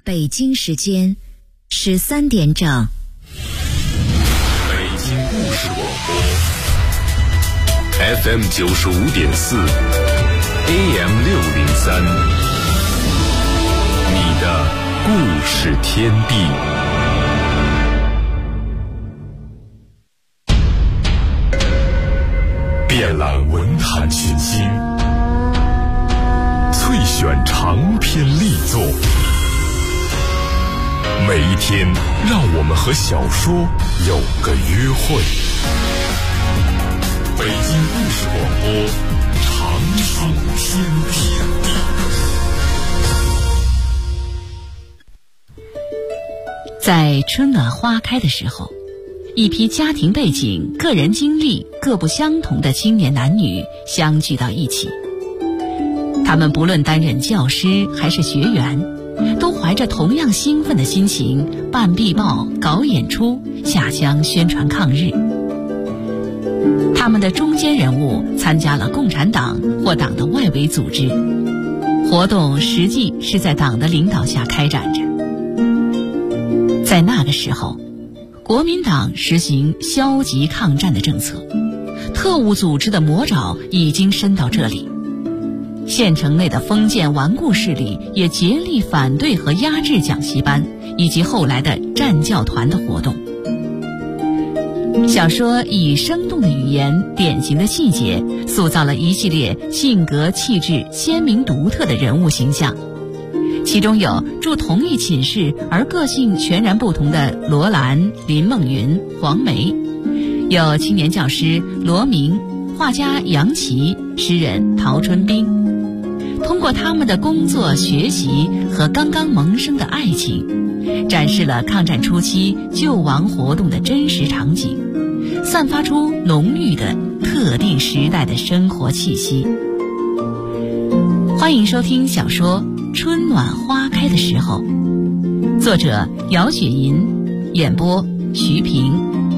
北京时间13点整。 北京故事广播 FM 95.4 AM 603，你的故事天地。遍览文坛群星，萃选长篇力作，每一天让我们和小说有个约会。北京故事广播，长寿天地。 在春暖花开的时候，一批家庭背景、个人经历各不相同的青年男女相聚到一起。他们不论担任教师还是学员，都怀着同样兴奋的心情办壁报、搞演出、下乡宣传抗日。他们的中坚人物参加了共产党或党的外围组织，活动实际是在党的领导下开展着。在那个时候，国民党实行消极抗战的政策，特务组织的魔爪已经伸到这里。县城内的封建顽固势力也竭力反对和压制讲习班以及后来的战教团的活动。小说以生动的语言、典型的细节，塑造了一系列性格气质鲜明独特的人物形象。其中有住同一寝室而个性全然不同的罗兰、林梦云、黄梅，有青年教师罗明、画家杨琦、诗人陶春冰。通过他们的工作、学习和刚刚萌生的爱情，展示了抗战初期救亡活动的真实场景，散发出浓郁的特定时代的生活气息。欢迎收听小说《春暖花开的时候》，作者姚雪银，演播徐平。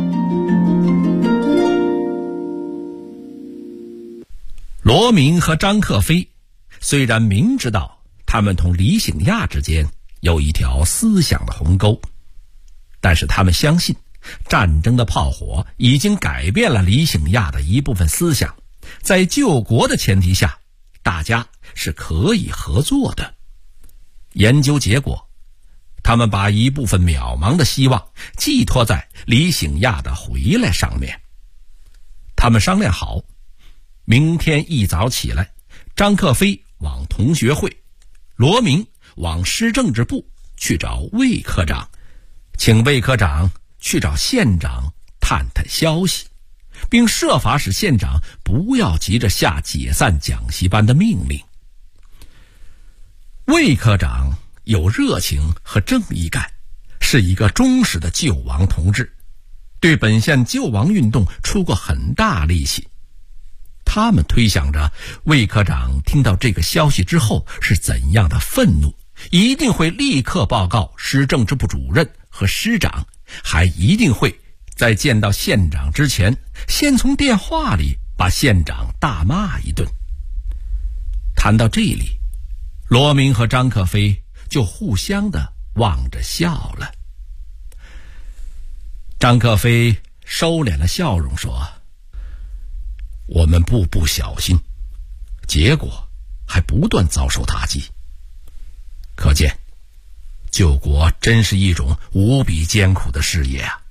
罗明和张克飞虽然明知道他们同李醒亚之间有一条思想的鸿沟，但是他们相信战争的炮火已经改变了李醒亚的一部分思想，在救国的前提下，大家是可以合作的。研究结果，他们把一部分渺茫的希望寄托在李醒亚的回来上面。他们商量好，明天一早起来，张克飞往同学会，罗明往市政治部去找魏科长，请魏科长去找县长探探消息，并设法使县长不要急着下解散讲习班的命令。魏科长有热情和正义感，是一个忠实的救亡同志，对本县救亡运动出过很大力气。他们推想着魏科长听到这个消息之后是怎样的愤怒，一定会立刻报告市政治部主任和师长，还一定会在见到县长之前先从电话里把县长大骂一顿。谈到这里，罗明和张克飞就互相的望着笑了。张克飞收敛了笑容说，我们步步小心，结果还不断遭受打击，可见救国真是一种无比艰苦的事业啊。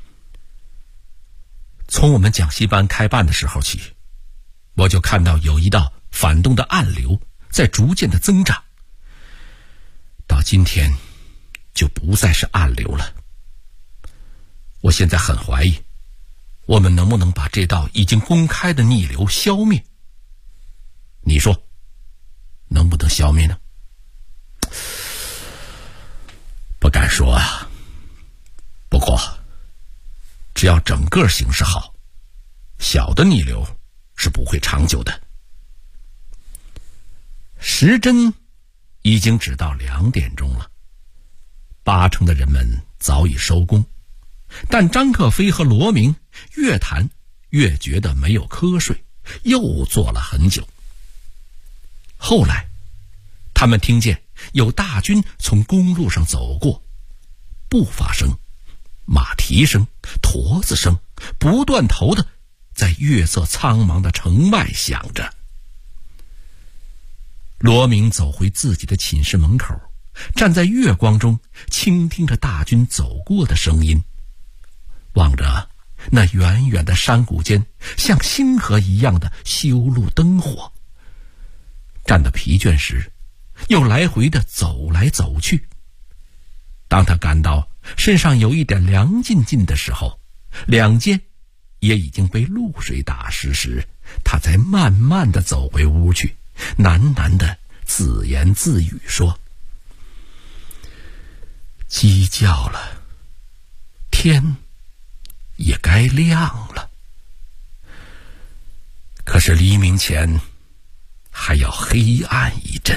从我们讲习班开办的时候起，我就看到有一道反动的暗流在逐渐的增长，到今天就不再是暗流了。我现在很怀疑，我们能不能把这道已经公开的逆流消灭？你说能不能消灭呢？不敢说啊，不过只要整个形势好，小的逆流是不会长久的。时针已经指到2点钟了，8成的人们早已收工，但张克飞和罗明越谈越觉得没有瞌睡，又坐了很久。后来他们听见有大军从公路上走过，步伐声、马蹄声、驼子声不断头的在月色苍茫的城外响着。罗明走回自己的寝室门口，站在月光中倾听着大军走过的声音，望着那远远的山谷间像星河一样的修路灯火。站得疲倦时，又来回的走来走去。当他感到身上有一点凉浸浸的时候，两肩也已经被露水打湿时，他才慢慢的走回屋去，喃喃的自言自语说：鸡叫了，天也该亮了，可是黎明前还要黑暗一阵。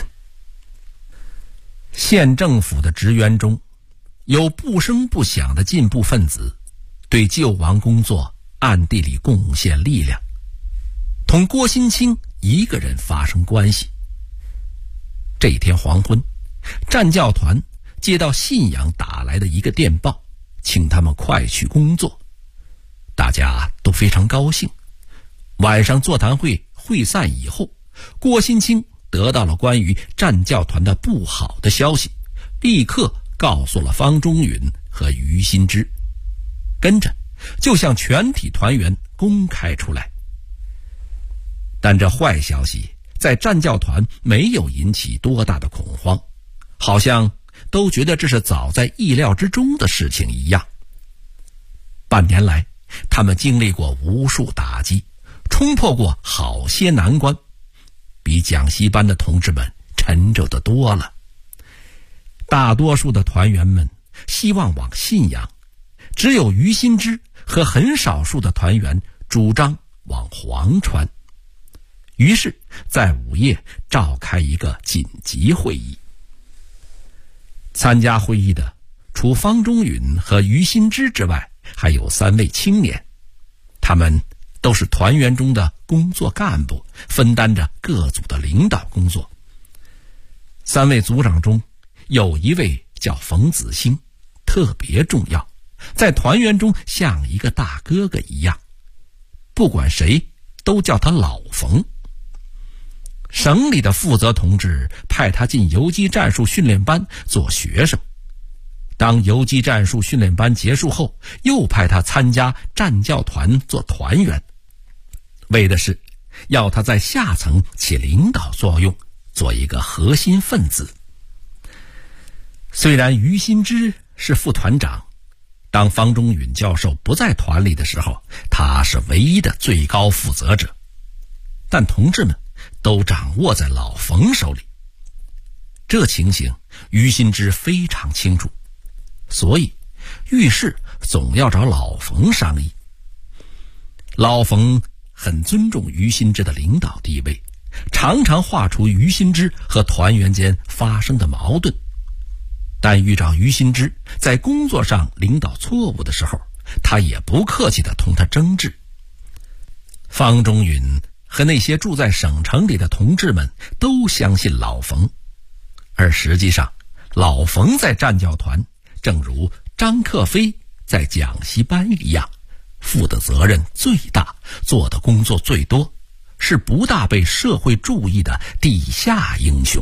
县政府的职员中，有不声不响的进步分子，对救亡工作暗地里贡献力量，同郭新清一个人发生关系。这天黄昏，战教团接到信阳打来的一个电报，请他们快去工作。大家都非常高兴。晚上座谈会会散以后，郭新清得到了关于战教团的不好的消息，立刻告诉了方中允和于新之，跟着就向全体团员公开出来。但这坏消息在战教团没有引起多大的恐慌，好像都觉得这是早在意料之中的事情一样。半年来，他们经历过无数打击，冲破过好些难关，比讲习班的同志们沉重的多了。大多数的团员们希望往信阳，只有于新之和很少数的团员主张往黄川。于是在午夜召开一个紧急会议。参加会议的除方中允和于新之之外，还有3位青年，他们都是团员中的工作干部，分担着各组的领导工作。3位组长中有一位叫冯子兴，特别重要，在团员中像一个大哥哥一样，不管谁都叫他老冯。省里的负责同志派他进游击战术训练班做学生，当游击战术训练班结束后，又派他参加战教团做团员，为的是要他在下层起领导作用，做一个核心分子。虽然于新之是副团长，当方中允教授不在团里的时候，他是唯一的最高负责者，但同志们都掌握在老冯手里。这情形于新之非常清楚，所以遇事总要找老冯商议。老冯很尊重于新之的领导地位，常常话出于新之和团员间发生的矛盾，但遇到于新之在工作上领导错误的时候，他也不客气地同他争执。方中允和那些住在省城里的同志们都相信老冯，而实际上老冯在战教团正如张克飞在讲习班一样，负的责任最大，做的工作最多，是不大被社会注意的地下英雄。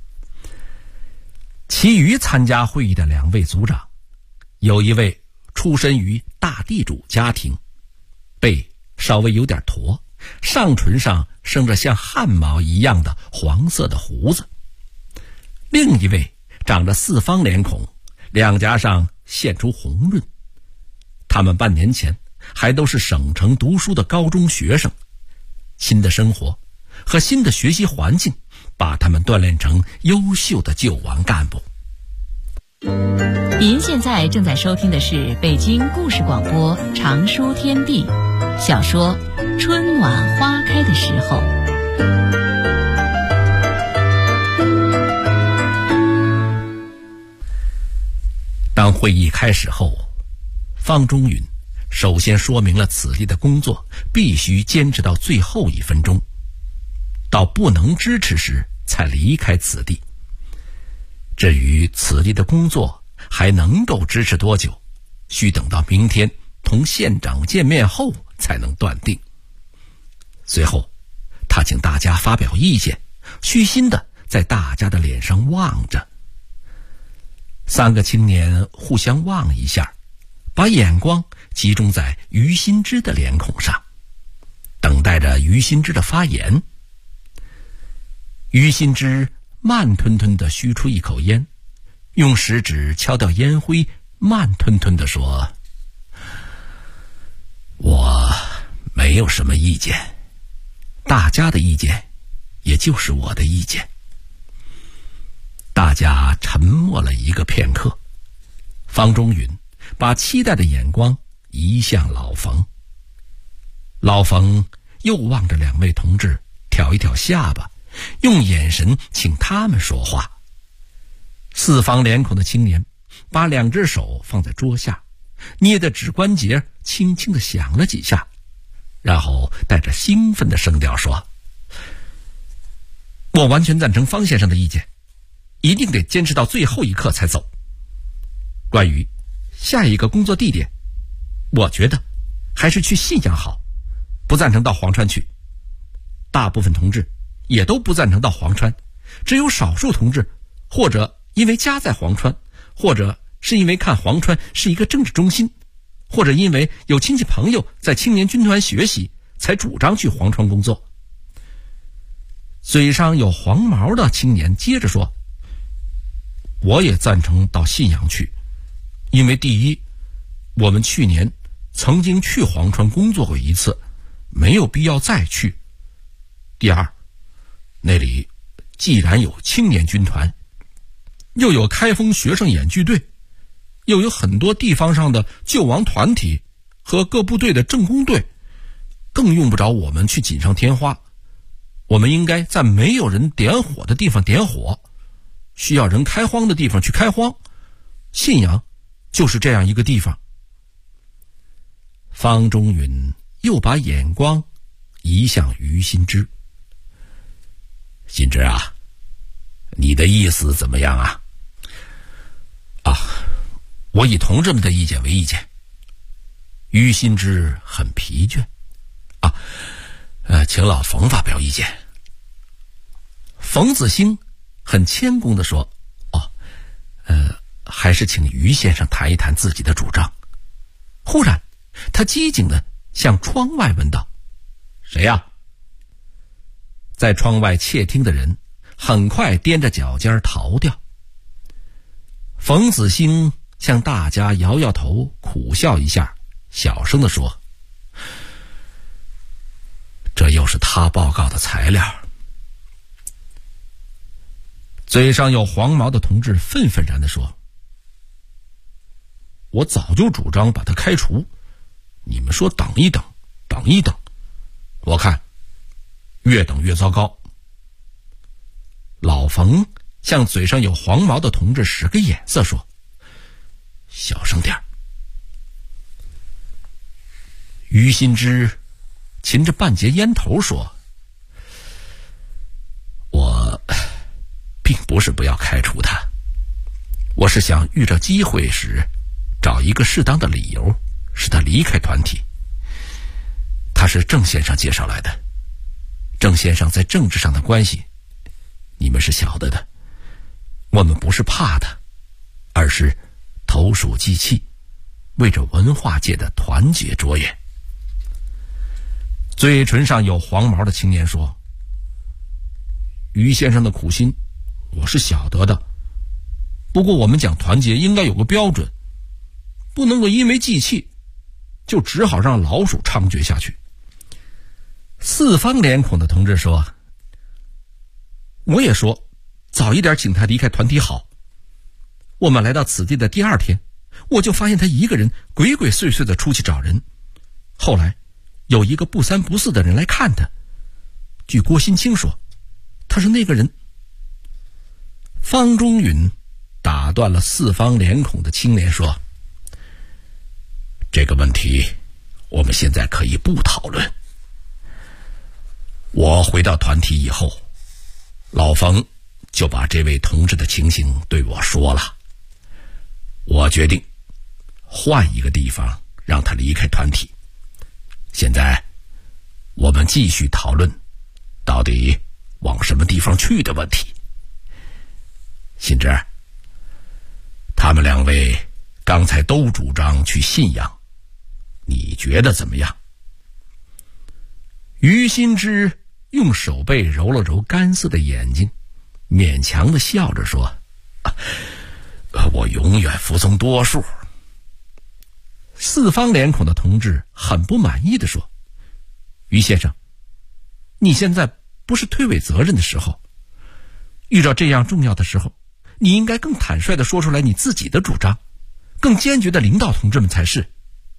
其余参加会议的2位组长，有一位出身于大地主家庭，背稍微有点驼，上唇上生着像汗毛一样的黄色的胡子；另一位长着4方脸孔，两颊上现出红润。他们半年前还都是省城读书的高中学生，新的生活和新的学习环境把他们锻炼成优秀的救亡干部。 您现在正在收听的是北京故事广播长书天地小说《春暖花开的时候》。 当会议开始后，方中允首先说明了此地的工作必须坚持到最后1分钟，到不能支持时才离开此地。 至于此地的工作还能够支持多久，需等到明天同县长见面后才能断定。随后他请大家发表意见，虚心地在大家的脸上望着。3个青年互相望一下，把眼光集中在于新之的脸孔上，等待着于新之的发言。于新之慢吞吞地吁出一口烟，用食指敲掉烟灰，慢吞吞地说：我没有什么意见，大家的意见也就是我的意见。大家沉默了一个片刻，方中允把期待的眼光移向老冯。老冯又望着2位同志，挑一挑下巴，用眼神请他们说话。四方脸孔的青年把2只手放在桌下，捏的指关节轻轻地响了几下，然后带着兴奋的声调说：我完全赞成方先生的意见，一定得坚持到最后一刻才走。关于下一个工作地点，我觉得还是去信阳好，不赞成到黄川去。大部分同志也都不赞成到黄川，只有少数同志或者因为家在黄川，或者是因为看黄川是一个政治中心，或者因为有亲戚朋友在青年军团学习，才主张去黄川工作。嘴上有黄毛的青年接着说：我也赞成到信阳去，因为第一，我们去年曾经去黄川工作过一次，没有必要再去。第二，那里既然有青年军团，又有开封学生演剧队，又有很多地方上的救亡团体和各部队的政工队，更用不着我们去锦上添花。我们应该在没有人点火的地方点火，需要人开荒的地方去开荒，信阳就是这样一个地方。方中允又把眼光移向于新之。新之啊，你的意思怎么样啊？我以同志们的意见为意见。于新之很疲倦。请老冯发表意见。冯子兴很谦恭地说：还是请于先生谈一谈自己的主张。忽然他机警地向窗外问道：谁呀？在窗外窃听的人很快踮着脚尖逃掉。冯子兴向大家摇摇头，苦笑一下，小声地说：这又是他报告的材料。嘴上有黄毛的同志愤愤然地说：我早就主张把他开除，你们说等一等，等一等，我看越等越糟糕。老冯向嘴上有黄毛的同志使个眼色说：小声点。于新之噙着半截烟头说：我并不是不要开除他，我是想遇着机会时找一个适当的理由使他离开团体。他是郑先生介绍来的，郑先生在政治上的关系你们是晓得的，我们不是怕他，而是投鼠忌器，为着文化界的团结着眼。嘴唇上有黄毛的青年说：于先生的苦心我是晓得的，不过我们讲团结应该有个标准，不能够因为忌气就只好让老鼠猖獗下去。四方脸孔的同志说：我也说早一点请他离开团体好。我们来到此地的第2天，我就发现他一个人鬼鬼祟祟地出去找人，后来有一个不三不四的人来看他，据郭新清说他是那个人。方中允打断了四方脸孔的青年说：这个问题我们现在可以不讨论。我回到团体以后，老冯就把这位同志的情形对我说了。我决定换一个地方让他离开团体。现在我们继续讨论到底往什么地方去的问题。新芝，他们两位刚才都主张去信阳，你觉得怎么样？于新之用手背揉了揉干涩的眼睛，勉强地笑着说：我永远服从多数。四方脸孔的同志很不满意地说：于先生，你现在不是推诿责任的时候，遇到这样重要的时候，你应该更坦率地说出来你自己的主张，更坚决地领导同志们才是。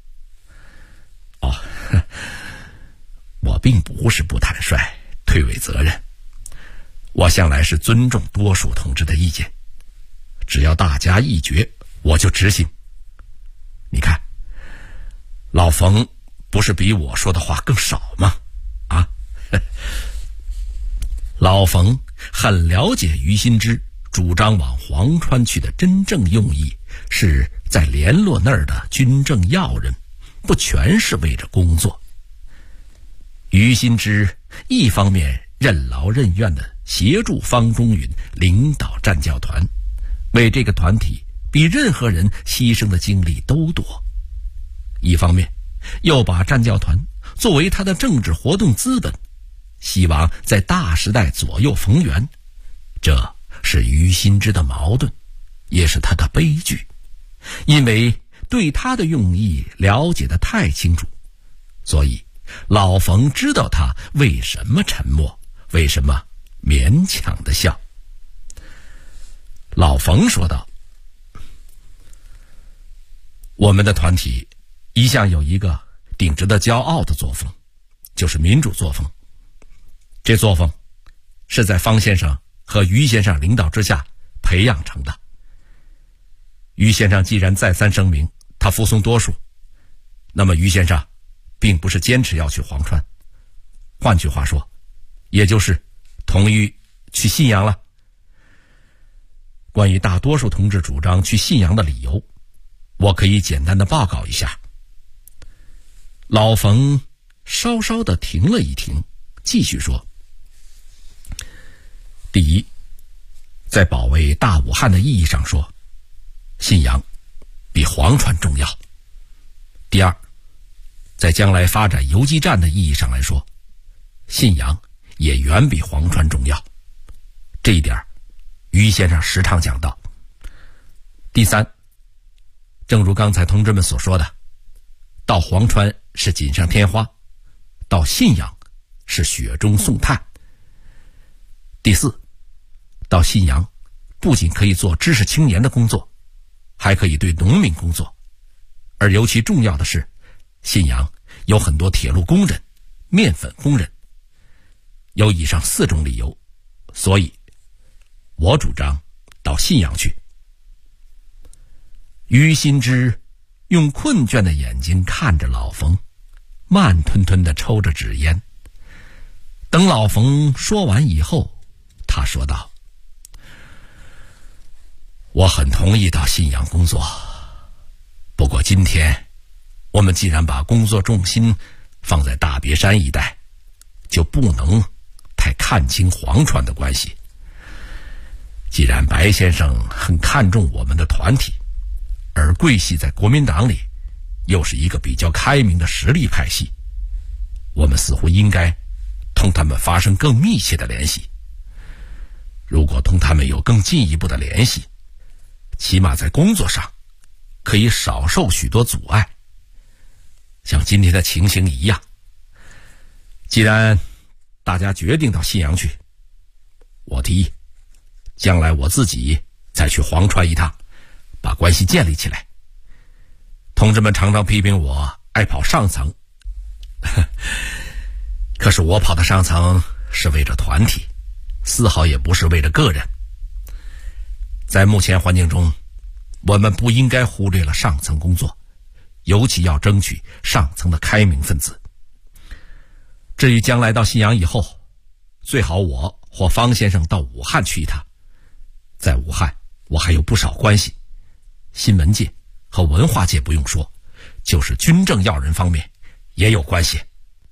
我并不是不坦率推诿责任，我向来是尊重多数同志的意见，只要大家一决，我就执行。你看，老冯不是比我说的话更少吗？老冯很了解于新之主张往黄川去的真正用意，是在联络那儿的军政要人，不全是为着工作。于新之一方面任劳任怨地协助方中允领导战教团，为这个团体比任何人牺牲的精力都多，一方面又把战教团作为他的政治活动资本，希望在大时代左右逢源。这是于新之的矛盾，也是他的悲剧，因为对他的用意了解得太清楚，所以老冯知道他为什么沉默，为什么勉强地笑。老冯说道：我们的团体一向有一个顶值得骄傲的作风，就是民主作风。这作风是在方先生和于先生领导之下培养成的。于先生既然再三声明他服从多数，那么于先生并不是坚持要去黄川，换句话说，也就是同意去信阳了。关于大多数同志主张去信阳的理由，我可以简单的报告一下。老冯稍稍的停了一停，继续说：第一，在保卫大武汉的意义上说，信阳比黄川重要。第二，在将来发展游击战的意义上来说，信阳也远比黄川重要。这一点于先生时常讲到。第三，正如刚才同志们所说的，到黄川是锦上添花，到信阳是雪中送炭。第四，到信阳不仅可以做知识青年的工作，还可以对农民工作，而尤其重要的是，信阳有很多铁路工人、面粉工人。有以上4种理由，所以我主张到信阳去。于新之用困倦的眼睛看着老冯，慢吞吞地抽着纸烟。等老冯说完以后，他说道：我很同意到信阳工作，不过今天我们既然把工作重心放在大别山一带，就不能太看清黄川的关系。既然白先生很看重我们的团体，而贵系在国民党里又是一个比较开明的实力派系，我们似乎应该同他们发生更密切的联系。如果同他们有更进一步的联系，起码在工作上可以少受许多阻碍。像今天的情形一样，既然大家决定到信阳去，我提议将来我自己再去黄川一趟，把关系建立起来。同志们常常批评我爱跑上层，可是我跑到上层是为着团体，丝毫也不是为了个人。在目前环境中，我们不应该忽略了上层工作，尤其要争取上层的开明分子。至于将来到信阳以后，最好我或方先生到武汉去一趟， 在武汉，我还有不少关系，新闻界和文化界不用说，就是军政要人方面也有关系。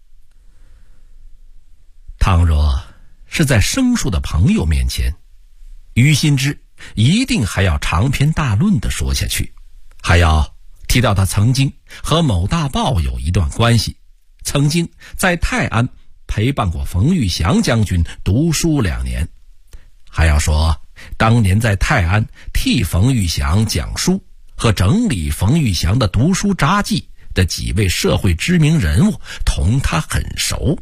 倘若是在生疏的朋友面前，于新之一定还要长篇大论地说下去，还要提到他曾经和某大报有一段关系，曾经在泰安陪伴过冯玉祥将军读书2年，还要说当年在泰安替冯玉祥讲书和整理冯玉祥的读书札记的几位社会知名人物同他很熟。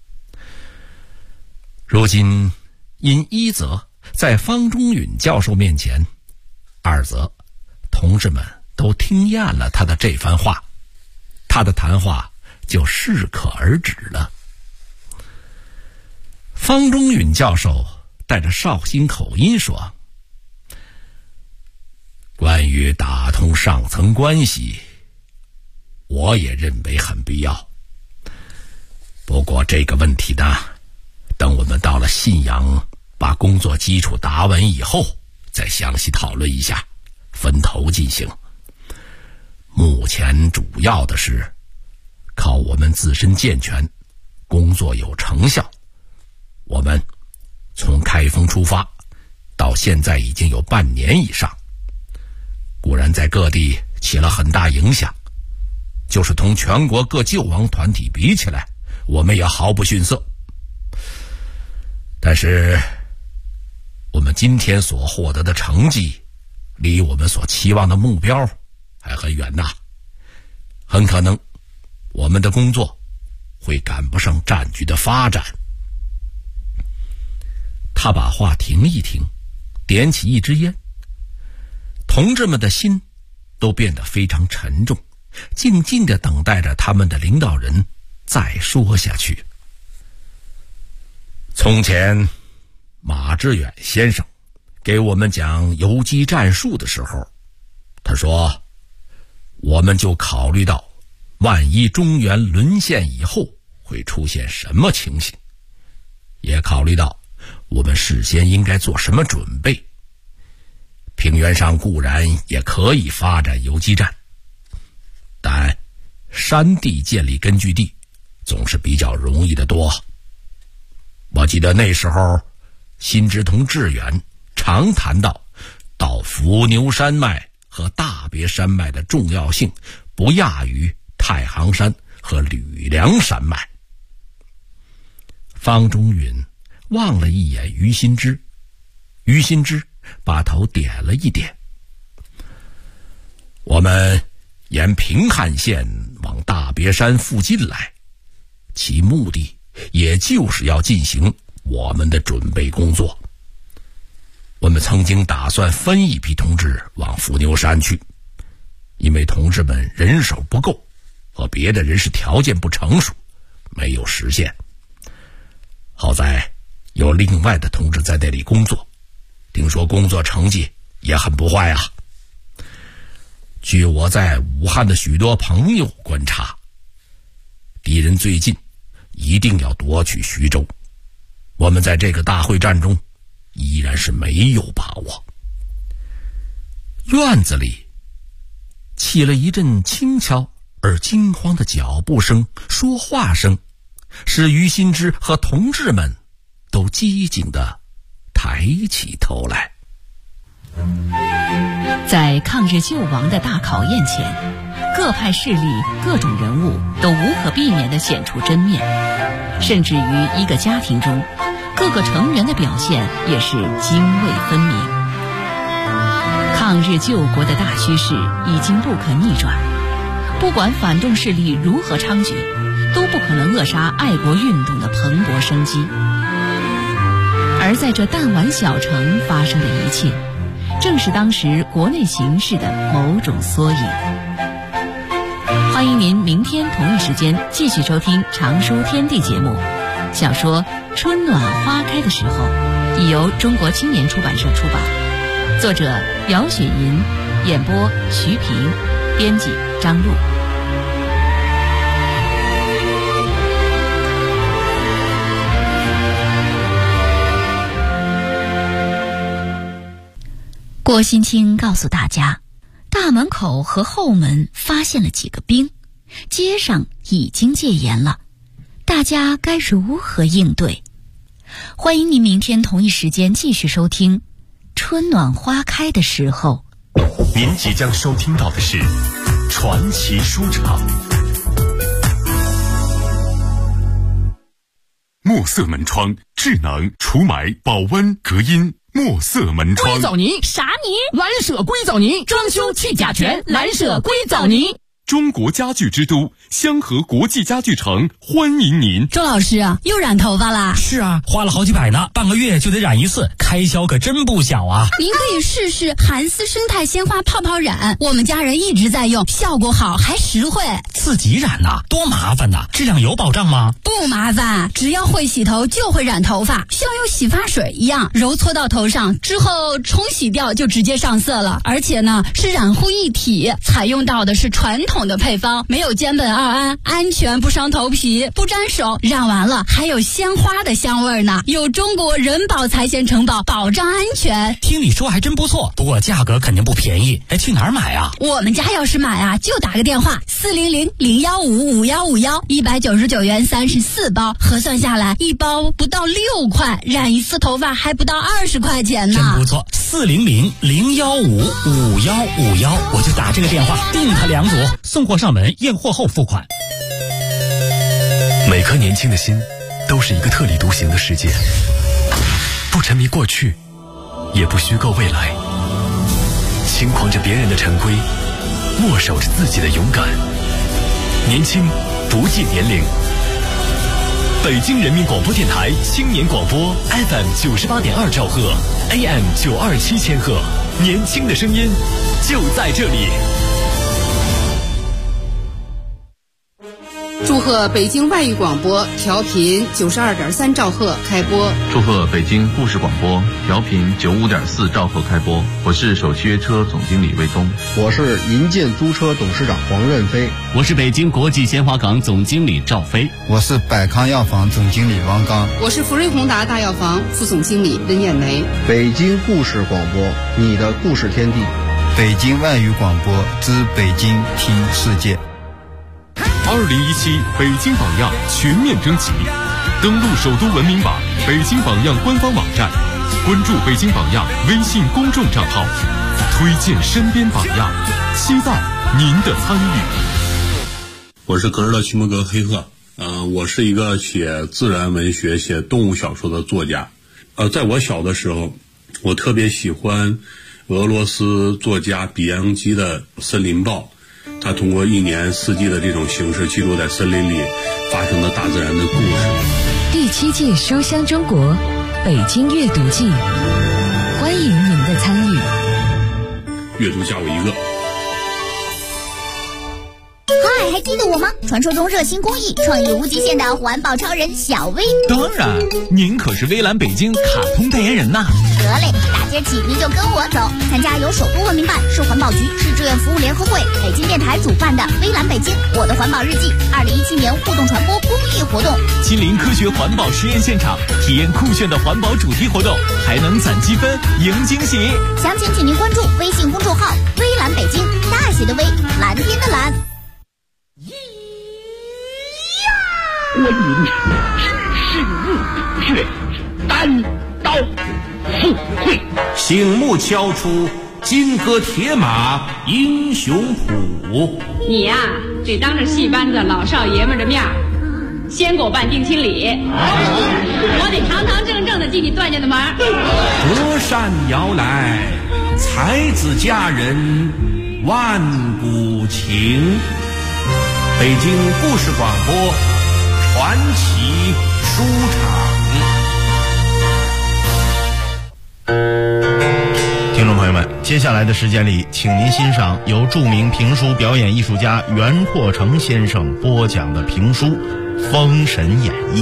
如今因一则在方中允教授面前，二则同志们都听厌了他的这番话，他的谈话就适可而止了。方中允教授带着绍兴口音说，关于打通上层关系，我也认为很必要。不过这个问题呢，等我们到了信阳把工作基础打稳以后，再详细讨论一下，分头进行。目前主要的是靠我们自身健全，工作有成效。我们从开封出发到现在已经有半年以上，固然在各地起了很大影响，就是同全国各救亡团体比起来，我们也毫不逊色。但是我们今天所获得的成绩离我们所期望的目标还很远呐，很可能我们的工作会赶不上战局的发展。他把话停一停，点起一支烟，同志们的心都变得非常沉重，静静地等待着他们的领导人再说下去。从前马致远先生给我们讲游击战术的时候，他说我们就考虑到万一中原沦陷以后会出现什么情形，也考虑到我们事先应该做什么准备。平原上固然也可以发展游击战，但山地建立根据地总是比较容易得多。我记得那时候新之同致远常谈到伏牛山脉和大别山脉的重要性不亚于太行山和吕梁山脉。方中允望了一眼于新之，于新之把头点了一点。我们沿平汉线往大别山附近来，其目的也就是要进行我们的准备工作。我们曾经打算分一批同志往伏牛山去，因为同志们人手不够，和别的人事条件不成熟，没有实现。好在有另外的同志在那里工作，听说工作成绩也很不坏啊。据我在武汉的许多朋友观察，敌人最近一定要夺取徐州，我们在这个大会战中依然是没有把握。院子里起了一阵轻巧而惊慌的脚步声、说话声，使于新之和同志们都机警地抬起头来。 在抗日救亡的大考验前，各派势力、各种人物都无可避免地显出真面，甚至于一个家庭中，各个成员的表现也是泾渭分明。抗日救国的大趋势已经不可逆转，不管反动势力如何猖獗，都不可能扼杀爱国运动的蓬勃生机。而在这弹丸小城发生的一切，正是当时国内形势的某种缩影。欢迎您明天同一时间继续收听《常书天地》节目。小说《春暖花开的时候》已由中国青年出版社出版，作者姚雪银，演播徐平，编辑张璐。 郭新清告诉大家，大门口和后门发现了几个兵，街上已经戒严了，大家该如何应对？欢迎您明天同一时间继续收听《春暖花开的时候》。 您即将收听到的是传奇书场。墨色门窗，智能除霾、保温、隔音。墨色门窗。 硅藻泥啥泥？蓝舍硅藻泥，装修去甲醛，蓝舍硅藻泥。 中国家具之都香河国际家具城欢迎您。 周老师又染头发啦？ 是啊，花了好几百呢，半个月就得染一次，开销可真不小啊。 您可以试试韩丝生态鲜花泡泡染，我们家人一直在用，效果好还实惠。 自己染呐，多麻烦呐！质量有保障吗？ 不麻烦，只要会洗头就会染头发，像用洗发水一样，揉搓到头上之后冲洗掉就直接上色了。而且呢是染护一体，采用到的是传统的配方，没有间苯二胺，安全不伤头皮，不沾手，染完了还有鲜花的香味呢，有中国人保财险承保，保障安全。 听你说还真不错，不过价格肯定不便宜。去哪儿买啊？ 我们家要是买啊，就打个电话400-015-5156，199元34包，核算下来一包不到6块，染一次头发还不到20块钱呢。 真不错，400-015-5151，我就打这个电话订它2组，送货上门，验货后付款。 每颗年轻的心都是一个特立独行的世界，不沉迷过去，也不虚构未来，轻狂着别人的陈规，握手着自己的勇敢。年轻不计年龄。北京人民广播电台青年广播 FM 98.2兆赫 AM 927千赫，年轻的声音就在这里。 祝贺北京外语广播调频92.3兆赫开播。 祝贺北京故事广播调频95.4兆赫开播。我是首汽约车总经理魏东。 我是银建租车董事长黄润飞。 我是北京国际鲜花港总经理赵飞。 我是百康药房总经理王刚。 我是福瑞宏达大药房副总经理温艳梅。 北京故事广播，你的故事天地。 北京外语广播之北京听世界。 2017北京榜样全面征集，登录首都文明榜北京榜样官方网站，关注北京榜样微信公众账号，推荐身边榜样，期待您的参与。 我是格日的徐梦格黑鹤，我是一个写自然文学、写动物小说的作家。在我小的时候，我特别喜欢俄罗斯作家比扬基的《森林报》。他通过一年四季的这种形式，记录在森林里发生的大自然的故事。 第7届书香中国北京阅读季，欢迎您的参与。 阅读加我一个。 嗨，还记得我吗？传说中热心公益、创意无极限的环保超人小薇。 当然，您可是微蓝北京卡通代言人呐。 得嘞，大街起您就跟我走，参加由首都文明办、市环保局、市志愿服务联合会、北京电台主办的微蓝北京我的环保日记2017年互动传播公益活动， 亲临科学环保实验现场，体验酷炫的环保主题活动，还能攒积分赢惊喜。 详情请您关注微信公众号微蓝北京，大写的微，蓝天的蓝。 我饮知是日月，单刀赴会， 醒目敲出金戈铁马英雄谱。 你呀，得当着戏班子老少爷们的面先给我办定亲礼，我得堂堂正正的进你段家的门。 隔山遥来，才子佳人万古情。北京故事广播传奇书场。听众朋友们，接下来的时间里，请您欣赏由著名评书表演艺术家袁阔成先生播讲的评书《封神演义》。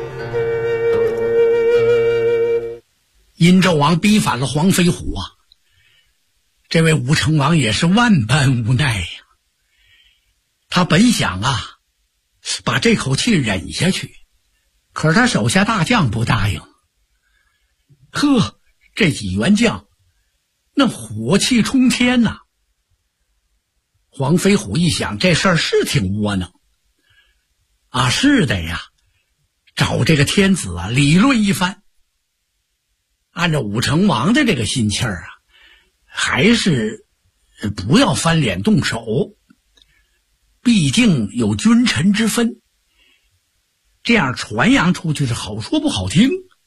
殷纣王逼反了黄飞虎啊，这位武成王也是万般无奈呀。他本想把这口气忍下去，可是他手下大将不答应。这几员将那火气冲天呐。黄飞虎一想，这事儿是挺窝囊啊，是的呀，找这个天子啊理论一番。按照武成王的这个心气儿啊，还是不要翻脸动手，毕竟有君臣之分，这样传扬出去是好说不好听。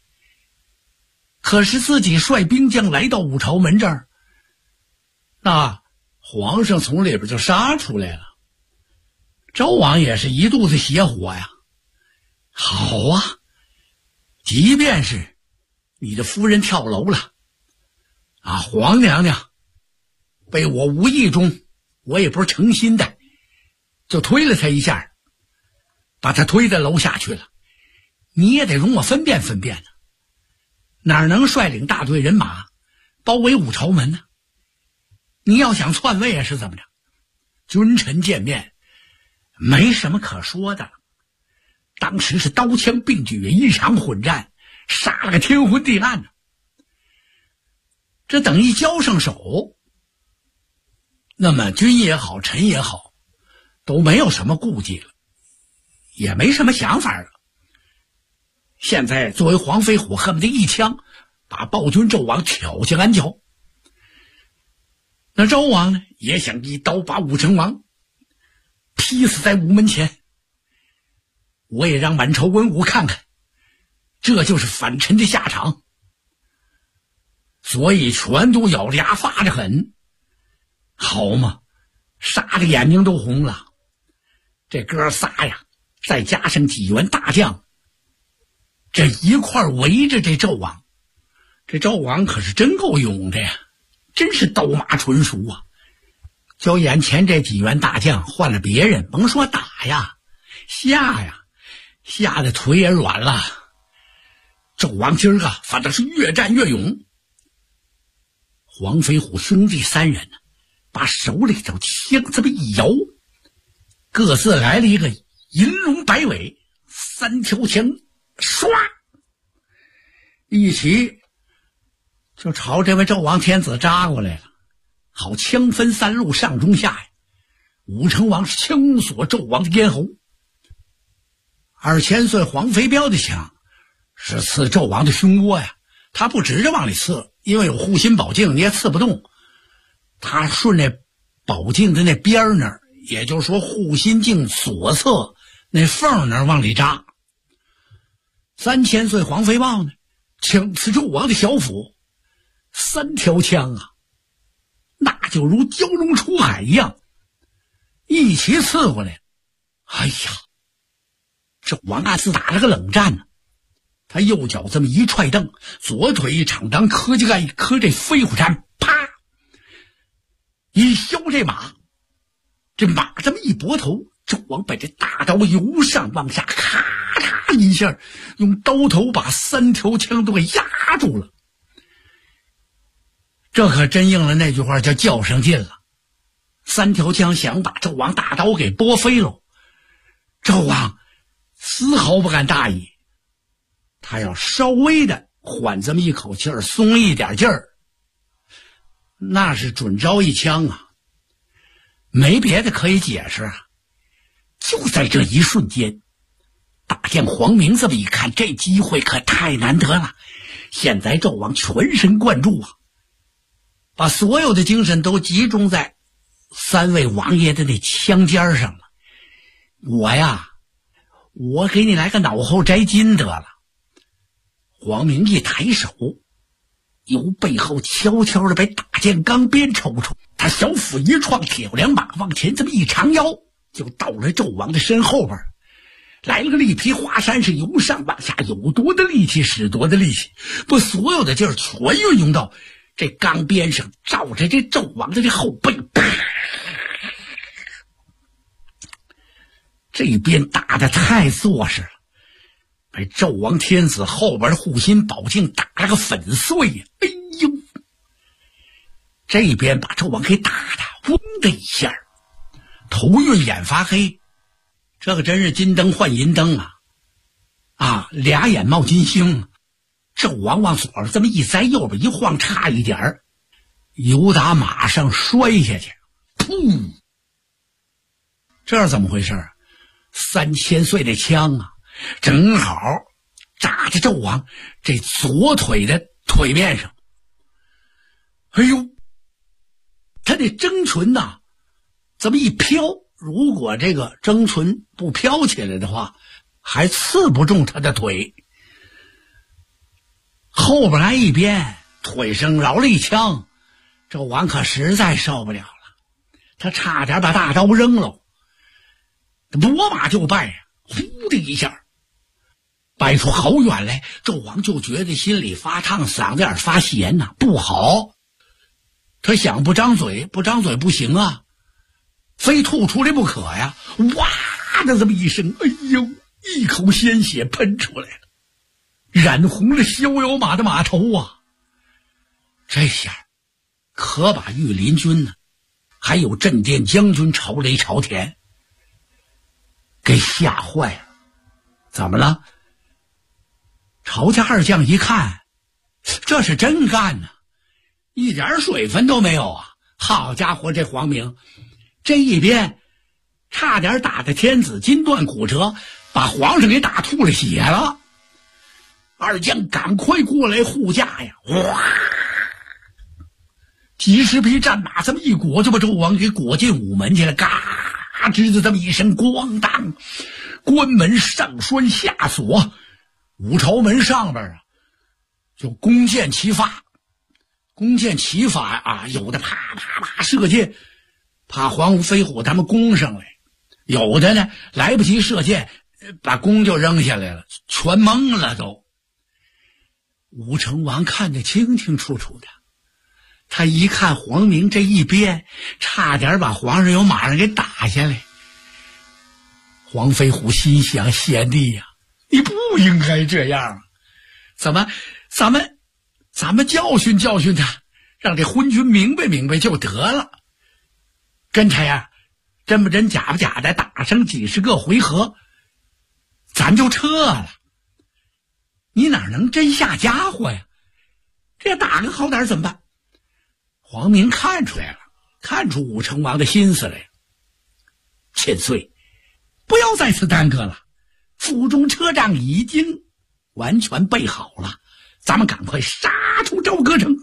可是自己率兵将来到武朝门这儿，那皇上从里边就杀出来了。周王也是一肚子邪火呀。好啊，即便是你的夫人跳楼了啊，皇娘娘被我无意中，我也不是诚心的，就推了她一下，把她推在楼下去了，你也得容我分辨分辨呢。哪能率领大队人马包围武朝门呢？你要想篡位啊，是怎么着？君臣见面没什么可说的了。当时是刀枪并举，一场混战，杀了个天昏地暗呢。这等一交上手，那么君也好，臣也好，都没有什么顾忌了，也没什么想法了。现在作为黄飞虎，恨不得一枪把暴君纣王挑下鞍桥。那周王呢，也想一刀把武成王劈死在午门前。我也让满朝文武看看，这就是反臣的下场。所以全都咬着牙发着狠。好嘛，杀的眼睛都红了。这哥仨呀，再加上几员大将，这一块围着这纣王。这纣王可是真够勇的呀，真是刀马纯熟啊。就眼前这几员大将，换了别人甭说打呀，吓得腿也软了。纣王今儿个反正是越战越勇。黄飞虎兄弟三人呢，把手里头枪这么一摇，各自来了一个银龙摆尾，三条枪唰一起就朝这位纣王天子扎过来了。好，枪分三路，上中下呀。武成王是枪锁纣王的咽喉，2000岁黄飞彪的枪是刺纣王的胸窝呀。他不直着往里刺，因为有护心宝镜，你也刺不动。他顺那宝镜的那边那儿，也就是说护心镜左侧那缝那儿往里扎。3000岁黄飞豹呢，枪刺纣王的小腹，3条枪啊，那就如蛟龙出海一样，一起刺过来。哎呀，纣王自打了个冷战呢。他右脚这么一踹蹬，左腿一敞裆，磕叽干一磕这飞虎山，啪一削这马，这马这么一拨头，纣王把这大刀由上往下咔嚓一下，用刀头把3条枪都给压住了。这可真应了那句话，叫较上劲了。3条枪想把纣王大刀给拨飞喽，纣王丝毫不敢大意，他要稍微的缓这么一口气儿，松一点劲儿，那是准招一枪啊，没别的可以解释啊。就在这一瞬间，大将黄明这么一看，这机会可太难得了。现在纣王全神贯注啊，把所有的精神都集中在3位王爷的那枪尖上了。我给你来个脑后摘金得了。黄明一抬手，由背后悄悄地把大剑钢鞭抽出，他小斧一撞，铁两把往前这么一长腰，就到了纣王的身后边，来了个力劈华山，是由上往下，有多的力气使多的力气，把所有的劲儿全运用到这钢鞭上，照着这纣王的这后背，这鞭打得太作实了，被纣王天子后边的护心宝镜打了个粉碎呀！哎呦，这边把纣王给打的嗡的一下，头晕眼发黑，这个真是金灯换银灯啊！俩眼冒金星。纣王往左边这么一栽，右边一晃，差一点由打马上摔下去，噗！这是怎么回事？3000岁的枪啊，正好扎着纣王这左腿的腿面上。哎呦，他这征唇呐，这么一飘，如果这个征唇不飘起来的话，还刺不中他的腿。后边来一边，腿上绕了一枪，纣王可实在受不了了，他差点把大刀扔了，拨马就败，呼的一下败出好远来。纣王就觉得心里发烫，嗓子眼发咸呐，不好。他想不张嘴不行啊，非吐出来不可呀！哇的这么一声，哎呦，一口鲜血喷出来了，染红了逍遥马的马头啊！这下可把御林军呢，还有镇殿将军朝雷朝田给吓坏了。怎么了？朝家二将一看，这是真干呢，一点水分都没有啊！好家伙，这黄明这一边差点打的天子筋断骨折，把皇上给打吐了血了。二将赶快过来护驾呀！哇，几十匹战马这么一裹，就把纣王给裹进午门去了。嘎吱的这么一声，咣当，关门上栓下锁。五朝门上边啊，就弓箭齐发，啊，有的啪啪啪射箭，把黄飞虎他们攻上来；有的呢来不及射箭，把弓就扔下来了，全懵了都。武成王看得清清楚楚的，他一看黄明这一边，差点把皇上由马上给打下来。黄飞虎心想：贤弟呀，你不应该这样，咱们教训教训他，让这昏君明白明白就得了。跟他呀，真不真假不假的打上几十个回合，咱就撤了。你哪能真下家伙呀？这打个好点怎么办？黄明看出来了，看出武成王的心思来了。千岁，不要再次耽搁了，府中车仗已经完全备好了，咱们赶快杀出朝歌城。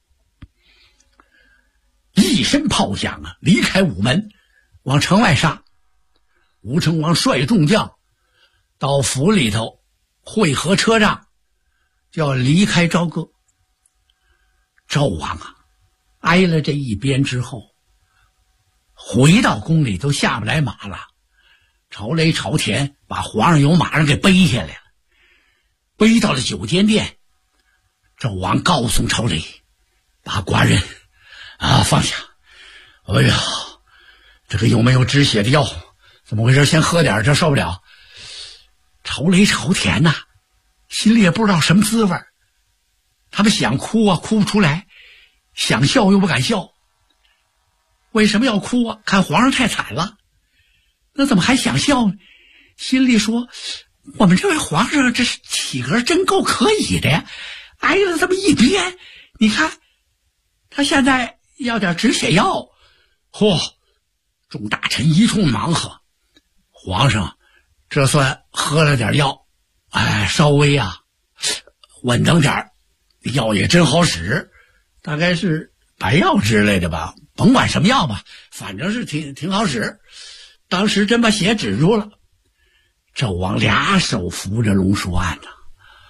一声炮响啊，离开午门往城外杀。武成王率众将到府里头会合车仗，就要离开朝歌。纣王啊，挨了这一鞭之后，回到宫里都下不来马了，朝雷朝田把皇上由马上给背下来了，背到了九间殿。纣王告诉朝雷，把寡人放下。哎呀，这个有没有止血的药？怎么回事？先喝点，这受不了。朝雷朝田呐，心里也不知道什么滋味，他们想哭啊，哭不出来；想笑又不敢笑。为什么要哭啊？看皇上太惨了。那怎么还想笑呢？心里说，我们这位皇上这是体格真够可以的呀，挨了这么一鞭，你看他现在要点止血药。嚯，众大臣一通忙活，皇上这算喝了点药，稍微稳当点，药也真好使，大概是白药之类的吧，甭管什么药吧，反正是挺好使。当时真把血止住了。纣王俩手扶着龙书案呐，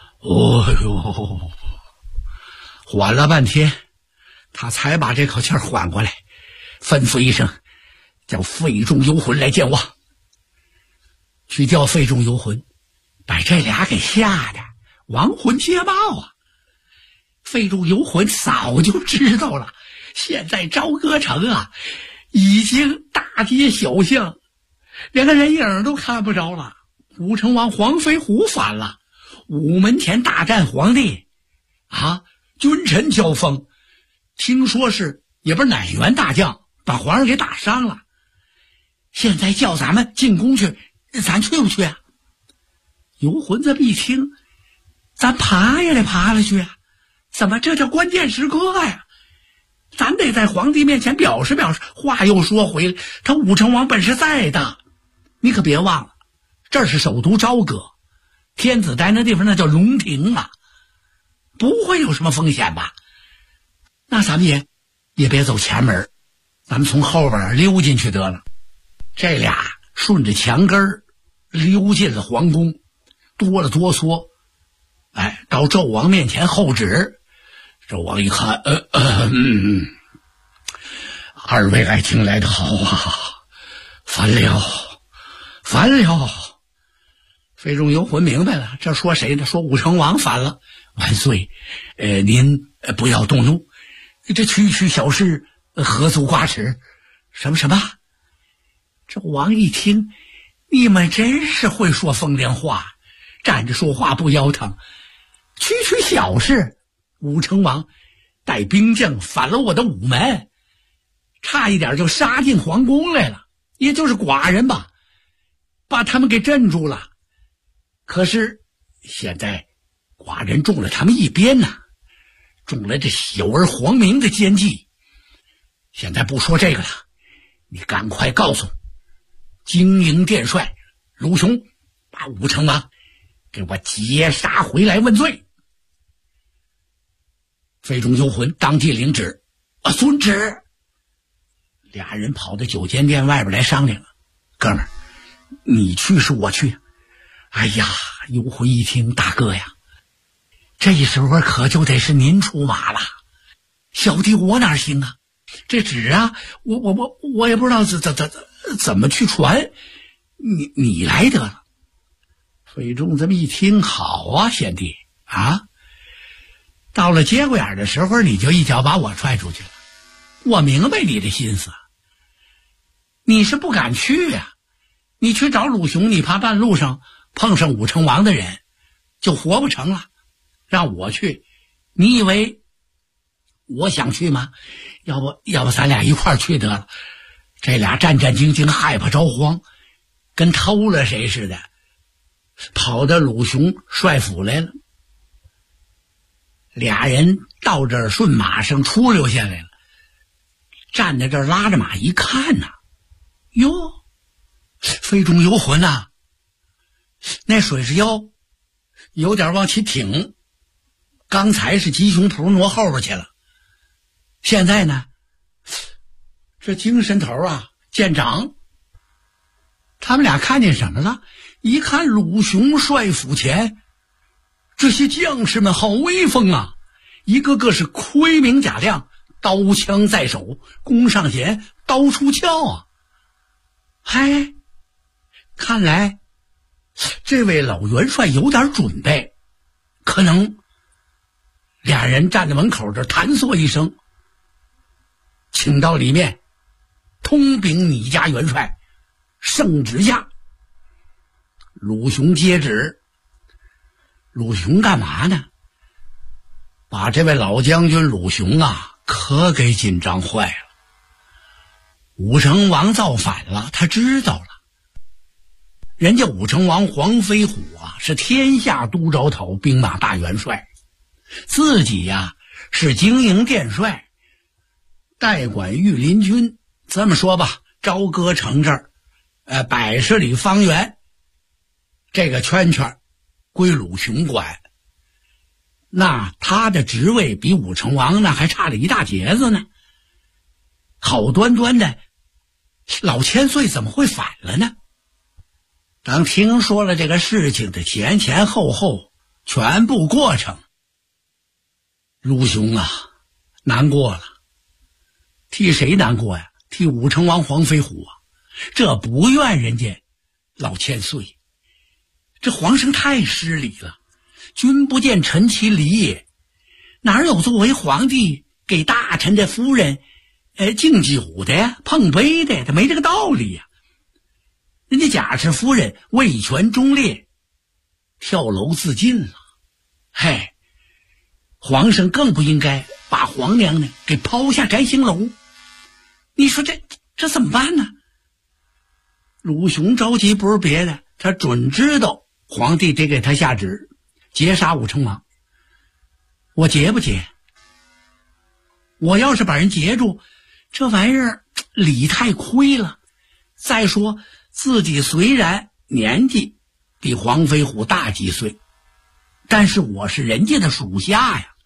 缓了半天，他才把这口气缓过来，吩咐一声，叫费仲游魂来见我。去叫费仲游魂，把这俩给吓得亡魂皆冒啊！费仲游魂早就知道了，现在朝歌城啊，已经大街小巷连个人影都看不着了。武成王黄飞虎反了，午门前大战皇帝君臣交锋，听说是也不是乃元大将把皇上给打伤了。现在叫咱们进宫去，咱去不去啊？游魂这么一听，咱爬也得爬了去啊！怎么这叫关键时刻呀？ 咱得在皇帝面前表示表示。话又说回来，他武成王本事再大，你可别忘了，这是首都朝歌，天子待那地方那叫龙庭啊，不会有什么风险吧？那咱们也别走前门，咱们从后边溜进去得了。这俩顺着墙根溜进了皇宫，哆了哆嗦，到纣王面前候旨。纣王一看，二位来听来的好啊，烦了。飞中游魂明白了，这说谁呢？说武成王烦了。万岁，您不要动怒，这区区小事何足挂齿？什么？这王一听，你们真是会说风凉话，站着说话不腰疼。区区小事，武成王带兵将反了我的午门，差一点就杀进皇宫来了，也就是寡人吧，把他们给镇住了。可是现在寡人中了他们一边呐，中了这小儿皇明的奸计。现在不说这个了，你赶快告诉经营殿帅卢雄，把武成王给我截杀回来问罪。飞中游魂当即领旨，遵旨。俩人跑到酒间殿外边来商量了，哥们儿，你去是我去？哎呀，游魂一听，大哥呀，这时候可就得是您出马了，小弟我哪行啊？这旨啊，我也不知道怎么去传，你来得了。飞中这么一听，好啊，贤弟啊，到了节骨眼的时候，你就一脚把我踹出去了。我明白你的心思，你是不敢去呀，你去找鲁雄，你怕半路上碰上武成王的人就活不成了，让我去，你以为我想去吗？要不咱俩一块儿去得了。这俩战战兢兢，害怕着慌，跟偷了谁似的，跑到鲁雄帅府来了。俩人到这儿顺马上出溜下来了，站在这儿拉着马一看呐，哟，飞中游魂呐，那水是腰有点往起挺，刚才是鸡胸脯挪后边去了，现在呢这精神头啊见长。他们俩看见什么了？一看鲁雄帅府前这些将士们好威风啊，一个个是盔明甲亮，刀枪在手，弓上弦，刀出鞘啊。嗨，看来这位老元帅有点准备，可能。俩人站在门口这弹唆一声，请到里面，通禀你家元帅，圣旨下。鲁雄接旨。鲁雄干嘛呢？把这位老将军鲁雄啊可给紧张坏了。武成王造反了，他知道了。人家武成王黄飞虎啊是天下都招讨兵马大元帅，自己呀是经营殿帅，代管御林军。这么说吧，朝歌城这儿100里方圆这个圈圈归鲁雄管，那他的职位比武成王呢还差了一大截子呢。好端端的老千岁怎么会反了呢？当听说了这个事情的前前后后全部过程，鲁雄啊难过了。替谁难过呀？替武成王黄飞虎啊，这不怨人家老千岁，这皇上太失礼了。君不见臣其礼也，哪有作为皇帝给大臣的夫人敬酒的呀，碰杯的，他没这个道理呀。人家贾氏夫人位权忠烈，跳楼自尽了。嘿，皇上更不应该把皇娘呢给抛下摘星楼。你说这怎么办呢？鲁雄着急不是别的，他准知道皇帝得给他下旨截杀武成王。我截不截？ 我要是把人截住，这玩意儿理太亏了。再说自己虽然年纪比黄飞虎大几岁，但是我是人家的属下呀。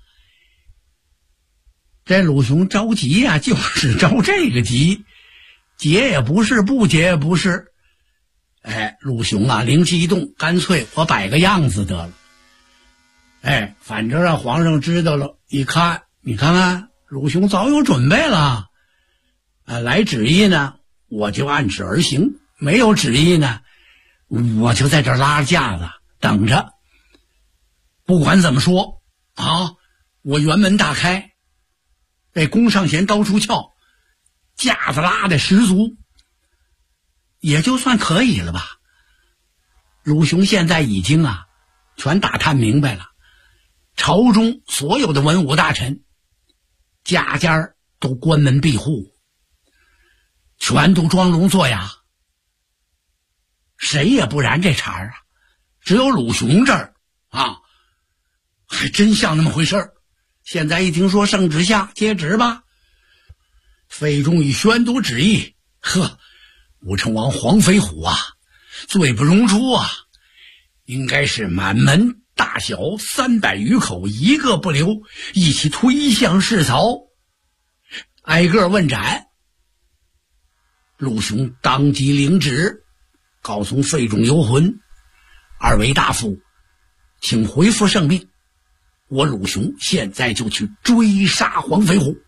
这鲁雄着急呀，就是着这个急，劫也不是，不劫也不是。鲁雄啊，灵机一动，干脆我摆个样子得了。反正让皇上知道了，一看，你看看，鲁雄早有准备了。来旨意呢，我就按旨而行；没有旨意呢，我就在这拉着架子等着。不管怎么说啊，我辕门大开，这弓上弦高出鞘，架子拉的十足，也就算可以了吧。鲁雄现在已经全打探明白了，朝中所有的文武大臣家家都关门闭户，全都装聋作哑，谁也不燃这茬啊。只有鲁雄这儿还真像那么回事儿。现在一听说圣旨下，接旨吧。费仲已宣读旨意，武成王黄飞虎罪不容诛应该是满门大小300余口一个不留，一起推向市曹，挨个问斩。鲁雄当即领旨，告从费仲游魂，二位大夫请回复圣命，我鲁雄现在就去追杀黄飞虎。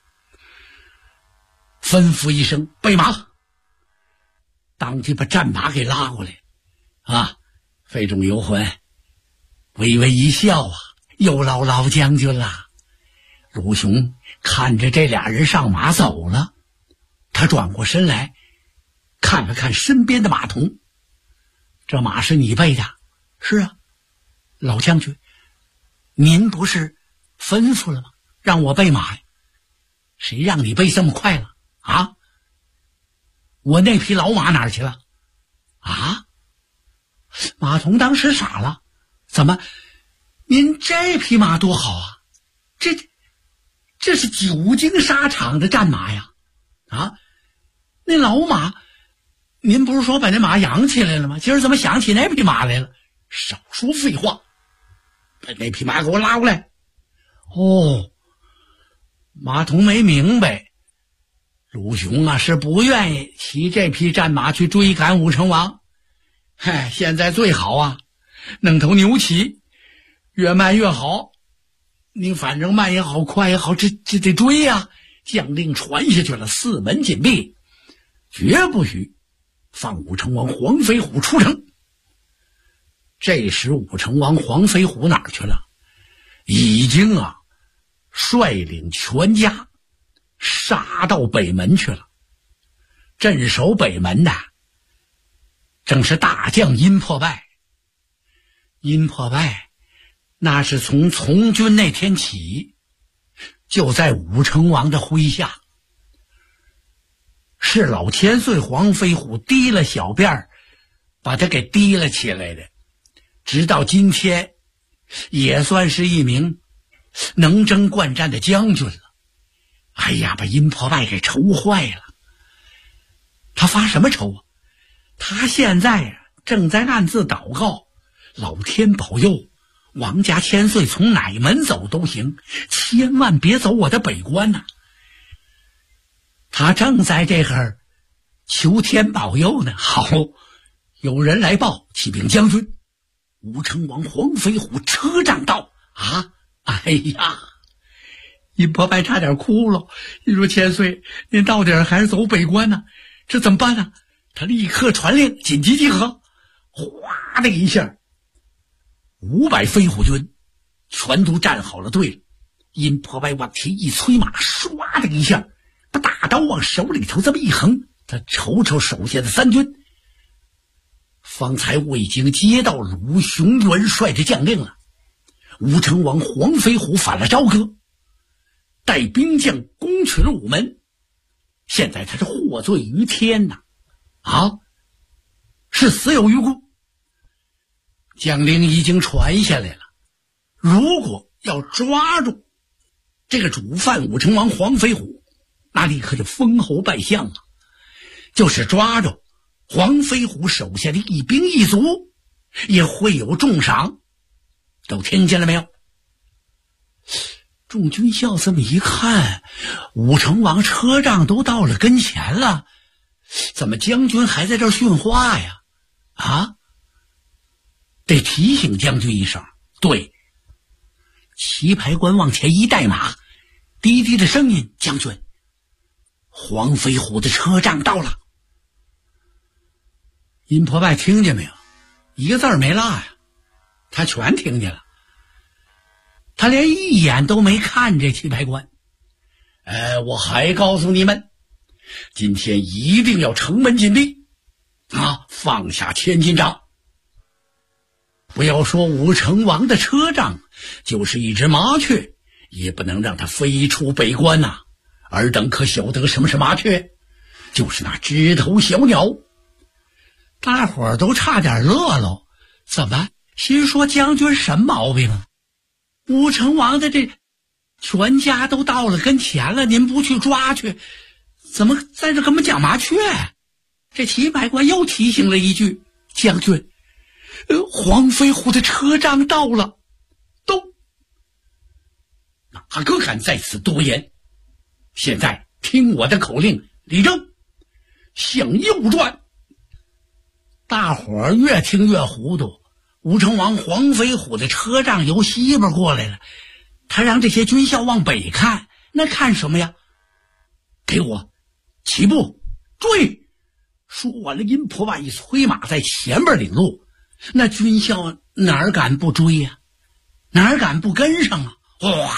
吩咐一声备马，当即把战马给拉过来。费仲游魂微微一笑有劳老将军啦。鲁雄看着这俩人上马走了，他转过身来看了看身边的马童，这马是你备的？是啊，老将军，您不是吩咐了吗？让我备马呀？谁让你备这么快了我那匹老马哪儿去了？马童当时傻了，怎么您这匹马多好这是久经沙场的战马呀那老马您不是说把那马养起来了吗？今儿怎么想起那匹马来了？少说废话，把那匹马给我拉过来。马童没明白，鲁雄是不愿意骑这匹战马去追赶武成王。现在最好弄头牛骑，越慢越好。你反正慢也好，快也好，这得追呀。将令传下去了，四门紧闭，绝不许放武成王黄飞虎出城。这时武成王黄飞虎哪儿去了？已经率领全家杀到北门去了。镇守北门的正是大将殷破败。殷破败那是从从军那天起就在武成王的麾下，是老千岁黄飞虎提了小辫儿把他给提了起来的，直到今天也算是一名能征惯战的将军了。把殷破败给愁坏了。他发什么愁他现在正在暗自祷告，老天保佑王家千岁从哪门走都行，千万别走我的北关他正在这儿求天保佑呢。好，有人来报，启禀将军，武成王黄飞虎车仗到殷破败差点哭了。你说千岁，您到底还是走北关这怎么办他立刻传令紧急集合。哗的一下，500飞虎军全都站好了队了。殷破败往前一催马，唰的一下把大刀往手里头这么一横，他瞅瞅手下的3军，方才我已经接到鲁雄元帅的将令了。武成王黄飞虎反了朝歌，带兵将攻取了午门，现在他是获罪于天是死有余辜。将令已经传下来了，如果要抓住这个主犯武成王黄飞虎那立刻就封侯拜相了，就是抓住黄飞虎手下的一兵一卒也会有重赏，都听见了没有？众军校这么一看，武成王车仗都到了跟前了，怎么将军还在这儿训话呀？啊，得提醒将军一声。对，棋牌官往前一带马，低低的声音：将军，黄飞虎的车仗到了。殷婆拜听见没有？一个字儿没落呀，他全听见了。他连一眼都没看这棋牌官。我还告诉你们，今天一定要城门紧闭啊，放下千斤掌。不要说武成王的车仗，就是一只麻雀也不能让它飞出北关呐。尔等可晓得什么是麻雀？就是那枝头小鸟。大伙儿都差点乐喽。怎么？心说将军什么毛病啊？武成王的这全家都到了跟前了，您不去抓去，怎么在这跟我们讲麻雀？这棋牌官又提醒了一句：将军，黄飞虎的车仗到了。都哪个敢在此多言？现在听我的口令，立正，向右转。大伙儿越听越糊涂。武成王黄飞虎的车仗由西边过来了，他让这些军校往北看，那看什么呀？给我起步追！说完了，殷婆把一催马在前边领路，那军校哪敢不追呀？哪敢不跟上啊？哇！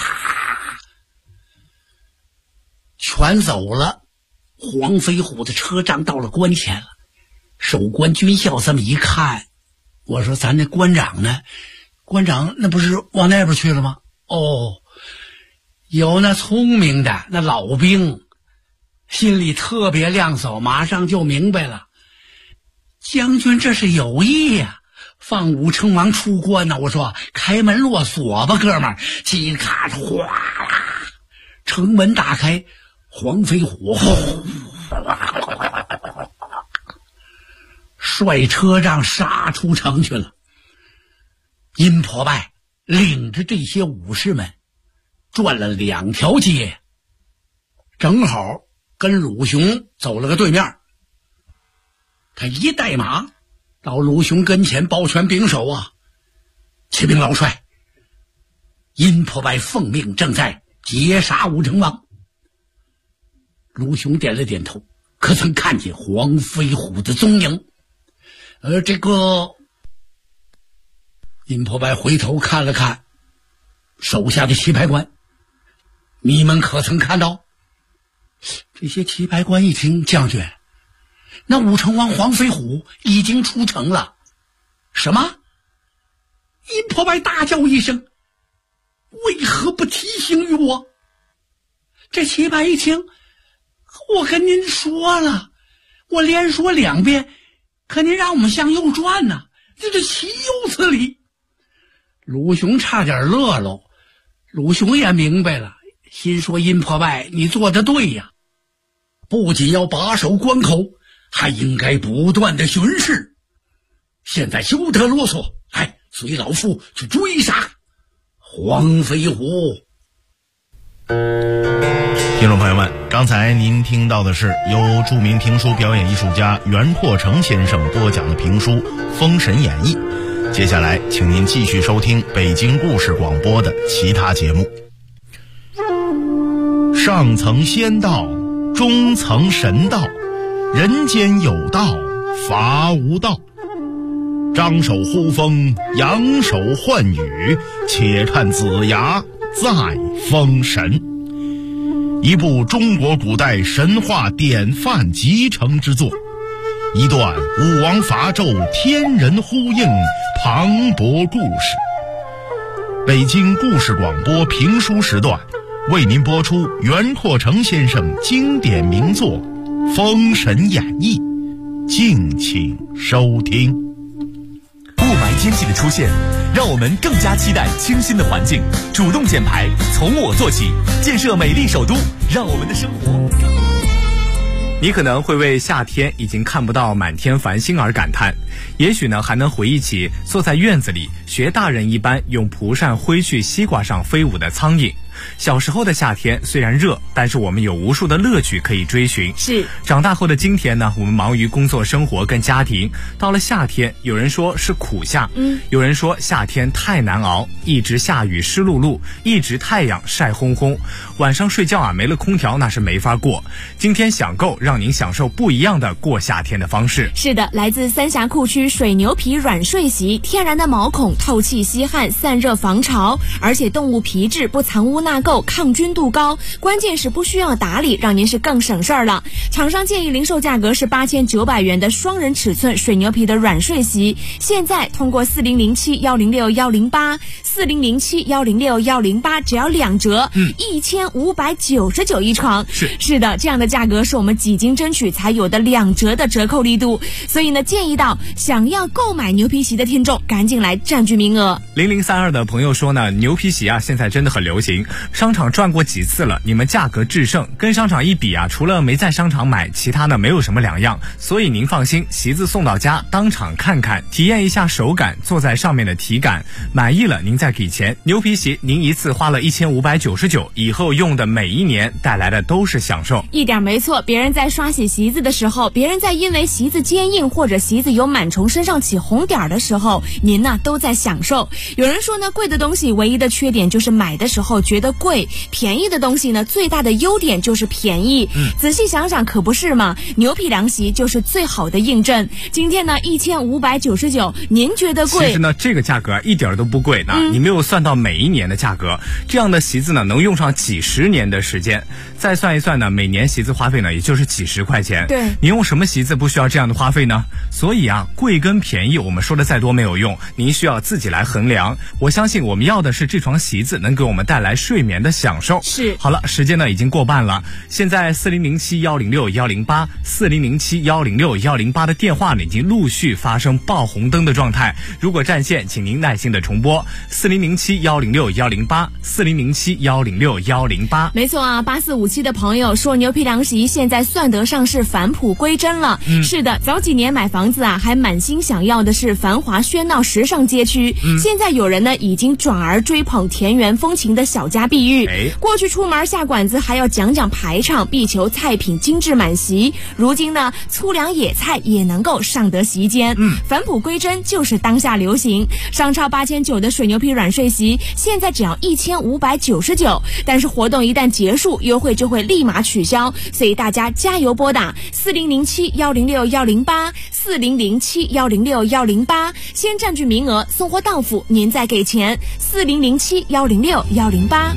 全走了。黄飞虎的车仗到了关前了，守关军校这么一看，我说咱那关长呢？关长那不是往那边去了吗？哦，有那聪明的那老兵心里特别亮手，马上就明白了，将军这是有意呀，放武成王出关呢。我说开门落锁吧，哥们儿，叽咔哗啦，城门打开，黄飞虎率车仗杀出城去了。殷婆拜领着这些武士们转了2条街，正好跟鲁雄走了个对面。他一带马到鲁雄跟前，抱拳拱手啊，启禀老帅，殷婆拜奉命正在截杀武成王。鲁雄点了点头，可曾看见黄飞虎的踪影？这个殷婆拜回头看了看手下的棋牌官，你们可曾看到？这些棋牌官一听，将军，那武成王黄飞虎已经出城了。什么？殷婆拜大叫一声，为何不提醒于我？这棋牌一听，我跟您说了，我连说2遍，可您让我们向右转呢，这岂有此理！鲁雄差点乐喽。鲁雄也明白了，心说殷婆拜你做得对呀，不仅要把守关口，还应该不断的巡视。现在休得啰嗦，来，随老夫去追杀黄飞虎。 听众朋友们，刚才您听到的是由著名评书表演艺术家袁阔成先生播讲的评书《封神演义》。接下来请您继续收听北京故事广播的其他节目。上层仙道，中层神道，人间有道，法无道。张手呼风，扬手唤雨，且看子牙再封神。一部中国古代神话典范集成之作，一段武王伐纣天人呼应磅礴故事。北京故事广播评书时段为您播出袁阔成先生经典名作《封神演义》，敬请收听。 不买天气的出现，让我们更加期待清新的环境。主动减排，从我做起，建设美丽首都，让我们的生活。 你可能会为夏天已经看不到满天繁星而感叹，也许呢还能回忆起坐在院子里学大人一般用蒲扇挥去西瓜上飞舞的苍蝇。小时候的夏天虽然热，但是我们有无数的乐趣可以追寻。 是长大后的今天呢，我们忙于工作生活跟家庭，到了夏天，有人说是苦夏，有人说夏天太难熬，一直下雨湿漉漉，一直太阳晒烘烘，晚上睡觉没了空调那是没法过。今天享购让您享受不一样的过夏天的方式。 是的，来自三峡库区水牛皮软睡席，天然的毛孔，透气吸汗，散热防潮，而且动物皮质不藏污纳垢，抗菌度高，关键是不需要打理，让您是更省事儿了。厂商建议零售价格是8900元的双人尺寸水牛皮的软睡席，现在通过4007106108，4007106108只要2折，1599一床。是的，这样的价格是我们几经争取才有的2折的折扣力度，所以呢，建议到想要购买牛皮席的听众赶紧来占据名额。 0032的朋友说呢，牛皮席现在真的很流行，商场转过几次了，你们价格制胜，跟商场一比除了没在商场买，其他呢没有什么两样，所以您放心，席子送到家，当场看看，体验一下手感，坐在上面的体感，满意了您再给钱。牛皮席您一次花了1599，以后用的每一年带来的都是享受。 一点没错，别人在刷洗席子的时候，别人在因为席子坚硬或者席子有螨虫身上起红点的时候，您呢都在享受。有人说呢，贵的东西唯一的缺点就是买的时候觉得贵，便宜的东西呢最大的优点就是便宜。仔细想想可不是吗？牛皮凉席就是最好的印证。今天呢1599，您觉得贵？ 其实呢这个价格一点都不贵呢，你没有算到每一年的价格，这样的席子呢能用上几十年的时间，再算一算呢，每年席子花费呢也就是几十块钱。 对， 您用什么席子不需要这样的花费呢？所以贵跟便宜我们说的再多没有用，您需要自己来衡量。我相信我们要的是这床席子能给我们带来睡眠的享受。 是。 好了，时间呢已经过半了，现在4007106108 4007106108的电话呢已经陆续发生爆红灯的状态，如果占线请您耐心的重拨4007106108 4007106108。 没错8457的朋友说牛皮凉席现在算得上是返璞归真了。是的，早几年买房子还满心想要的是繁华喧闹时尚街区，现在有人呢已经转而追捧田园风情的小家碧玉。过去出门下馆子还要讲排场，必求菜品精致满席，如今呢粗粮野菜也能够上得席间。返璞归真就是当下流行。商超8900的水牛皮软睡席现在只要1599，但是活动一旦结束，优惠就会立马取消，所以大家加油拨打4007106108 4007106108，先占据名额，送货到府您再给钱。4007106108。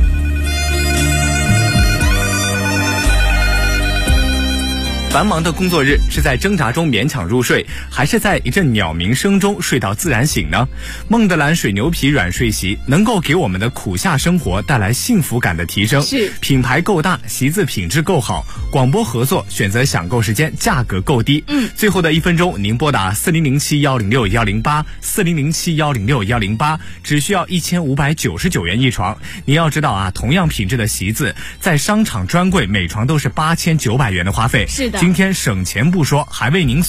繁忙的工作日是在挣扎中勉强入睡，还是在一阵鸟鸣声中睡到自然醒呢？孟德兰水牛皮软睡席能够给我们的苦夏生活带来幸福感的提升。 是， 品牌够大，席子品质够好，广播合作选择享购时间，价格够低。最后的1分钟，您拨打4007106108 4007106108，只需要1599元一床。您要知道同样品质的席子，在商场专柜每床都是8900元的花费。 是的。 今天省钱不说，还为您